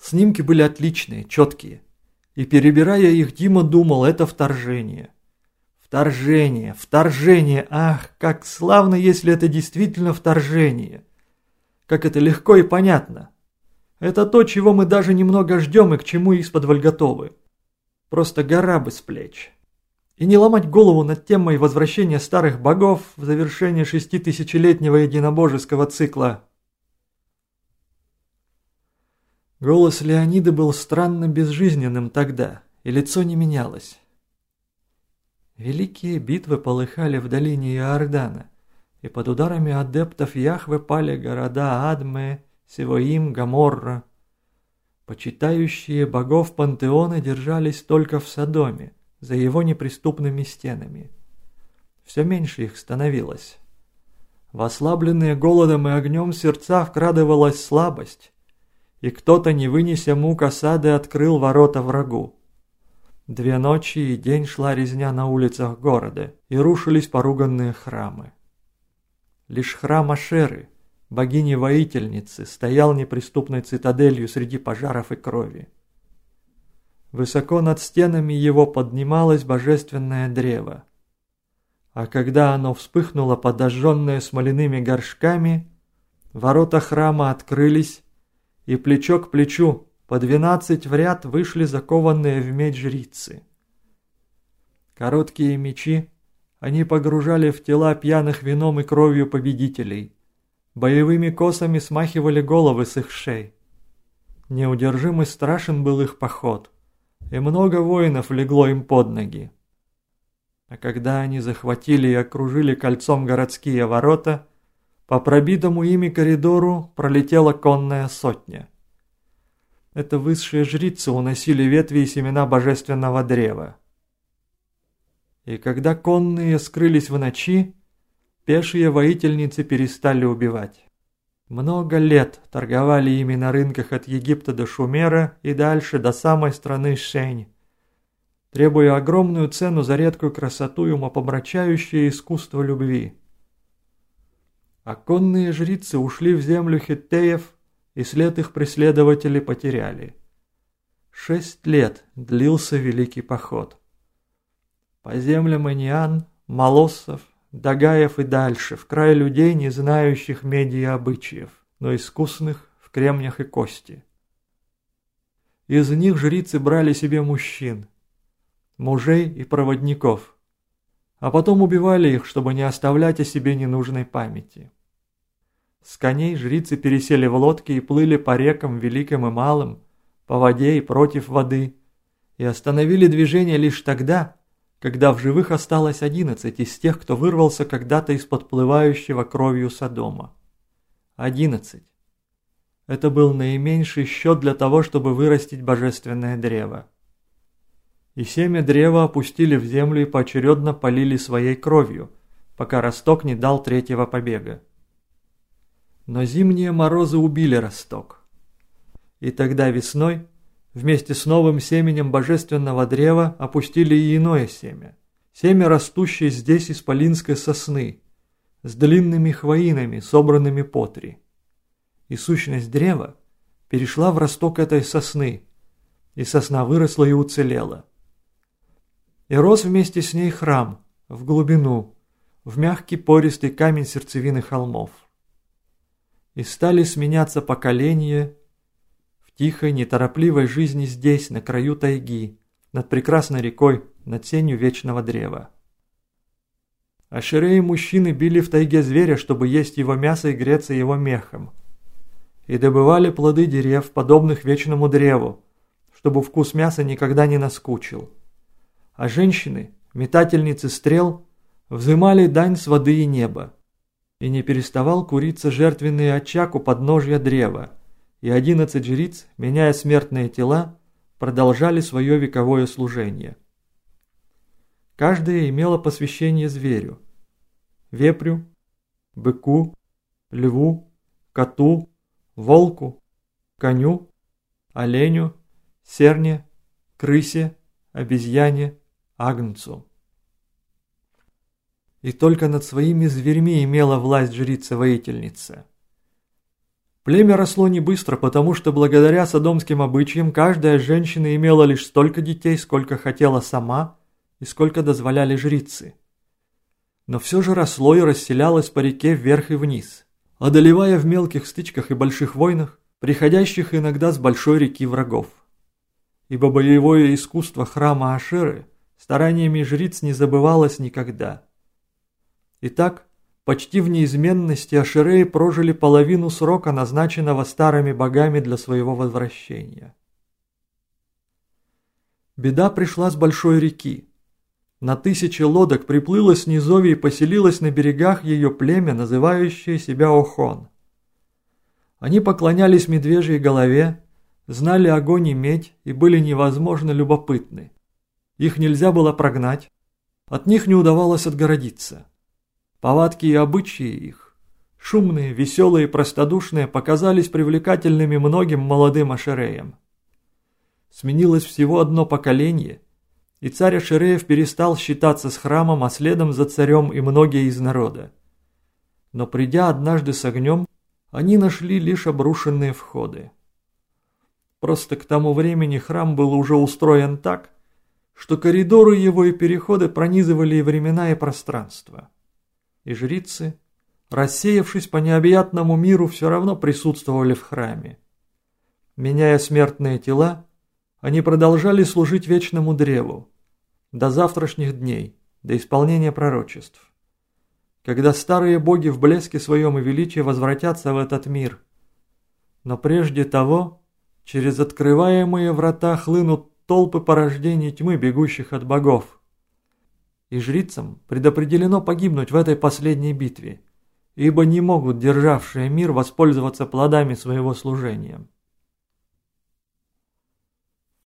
Снимки были отличные, четкие. И перебирая их, Дима думал, это вторжение. Вторжение, вторжение, ах, как славно, если это действительно вторжение. Как это легко и понятно. Это то, чего мы даже немного ждем и к чему исподволь готовы. Просто гора бы с плеч. И не ломать голову над темой возвращения старых богов в завершение 6000-летнего единобожеского цикла. Голос Леонида был странно безжизненным тогда, и лицо не менялось. Великие битвы полыхали в долине Иордана, и под ударами адептов Яхве пали города Адме, Севоим, Гоморра. Почитающие богов пантеона держались только в Содоме, за его неприступными стенами. Все меньше их становилось. В ослабленные голодом и огнем сердца вкрадывалась слабость, и кто-то, не вынеся мук осады, открыл ворота врагу. 2 ночи и день шла резня на улицах города, и рушились поруганные храмы. Лишь храм Ашеры, богини-воительницы, стоял неприступной цитаделью среди пожаров и крови. Высоко над стенами его поднималось божественное древо. А когда оно вспыхнуло, подожженное смоляными горшками, ворота храма открылись, и плечо к плечу, по 12 в ряд, вышли закованные в медь жрицы. Короткие мечи они погружали в тела пьяных вином и кровью победителей. Боевыми косами смахивали головы с их шей. Неудержим и страшен был их поход, и много воинов легло им под ноги. А когда они захватили и окружили кольцом городские ворота, по пробитому ими коридору пролетела конная сотня. Это высшие жрицы уносили ветви и семена божественного древа. И когда конные скрылись в ночи, пешие воительницы перестали убивать. Много лет торговали ими на рынках от Египта до Шумера и дальше до самой страны Шень, требуя огромную цену за редкую красоту и умопомрачающее искусство любви. А конные жрицы ушли в землю хеттеев, и след их преследователей потеряли. 6 лет длился великий поход. По землям Иниан, Молоссов, Дагаев и дальше, в край людей, не знающих меди и обычаев, но искусных в кремнях и кости. Из них жрицы брали себе мужчин, мужей и проводников, а потом убивали их, чтобы не оставлять о себе ненужной памяти. С коней жрицы пересели в лодки и плыли по рекам великим и малым, по воде и против воды, и остановили движение лишь тогда, когда в живых осталось 11 из тех, кто вырвался когда-то из подплывающего кровью Содома. 11. Это был наименьший счет для того, чтобы вырастить божественное древо. И семя древа опустили в землю и поочередно полили своей кровью, пока росток не дал 3-го побега. Но зимние морозы убили росток. И тогда весной, вместе с новым семенем божественного древа, опустили и иное семя. Семя, растущее здесь исполинской сосны, с длинными хвоинами, собранными по 3. И сущность древа перешла в росток этой сосны, и сосна выросла и уцелела. И рос вместе с ней храм, в глубину, в мягкий пористый камень сердцевины холмов. И стали сменяться поколения в тихой, неторопливой жизни здесь, на краю тайги, над прекрасной рекой, над сенью вечного древа. Ашеры и мужчины били в тайге зверя, чтобы есть его мясо и греться его мехом. И добывали плоды дерев, подобных вечному древу, чтобы вкус мяса никогда не наскучил. А женщины, метательницы стрел, взымали дань с воды и неба. И не переставал куриться жертвенный очаг у подножья древа, и 11 жриц, меняя смертные тела, продолжали свое вековое служение. Каждая имела посвящение зверю: вепрю, быку, льву, коту, волку, коню, оленю, серне, крысе, обезьяне, агнцу. И только над своими зверьми имела власть жрица-воительница. Племя росло не быстро, потому что благодаря содомским обычаям каждая женщина имела лишь столько детей, сколько хотела сама и сколько дозволяли жрицы. Но все же росло и расселялось по реке вверх и вниз, одолевая в мелких стычках и больших войнах, приходящих иногда с большой реки врагов. Ибо боевое искусство храма Ашеры стараниями жриц не забывалось никогда. Итак, почти в неизменности Ашереи прожили половину срока, назначенного старыми богами для своего возвращения. Беда пришла с большой реки. На 1000 лодок приплыло с низовья и поселилось на берегах ее племя, называющее себя Охон. Они поклонялись медвежьей голове, знали огонь и медь и были невозможно любопытны. Их нельзя было прогнать, от них не удавалось отгородиться. Повадки и обычаи их, шумные, веселые и простодушные, показались привлекательными многим молодым ашереям. Сменилось всего одно поколение, и царь Ашереев перестал считаться с храмом, а следом за царем и многие из народа. Но придя однажды с огнем, они нашли лишь обрушенные входы. Просто к тому времени храм был уже устроен так, что коридоры его и переходы пронизывали и времена, и пространство. И жрицы, рассеявшись по необъятному миру, все равно присутствовали в храме. Меняя смертные тела, они продолжали служить вечному древу, до завтрашних дней, до исполнения пророчеств. Когда старые боги в блеске своем и величии возвратятся в этот мир. Но прежде того, через открываемые врата хлынут толпы порождений тьмы, бегущих от богов. И жрицам предопределено погибнуть в этой последней битве, ибо не могут державшие мир воспользоваться плодами своего служения.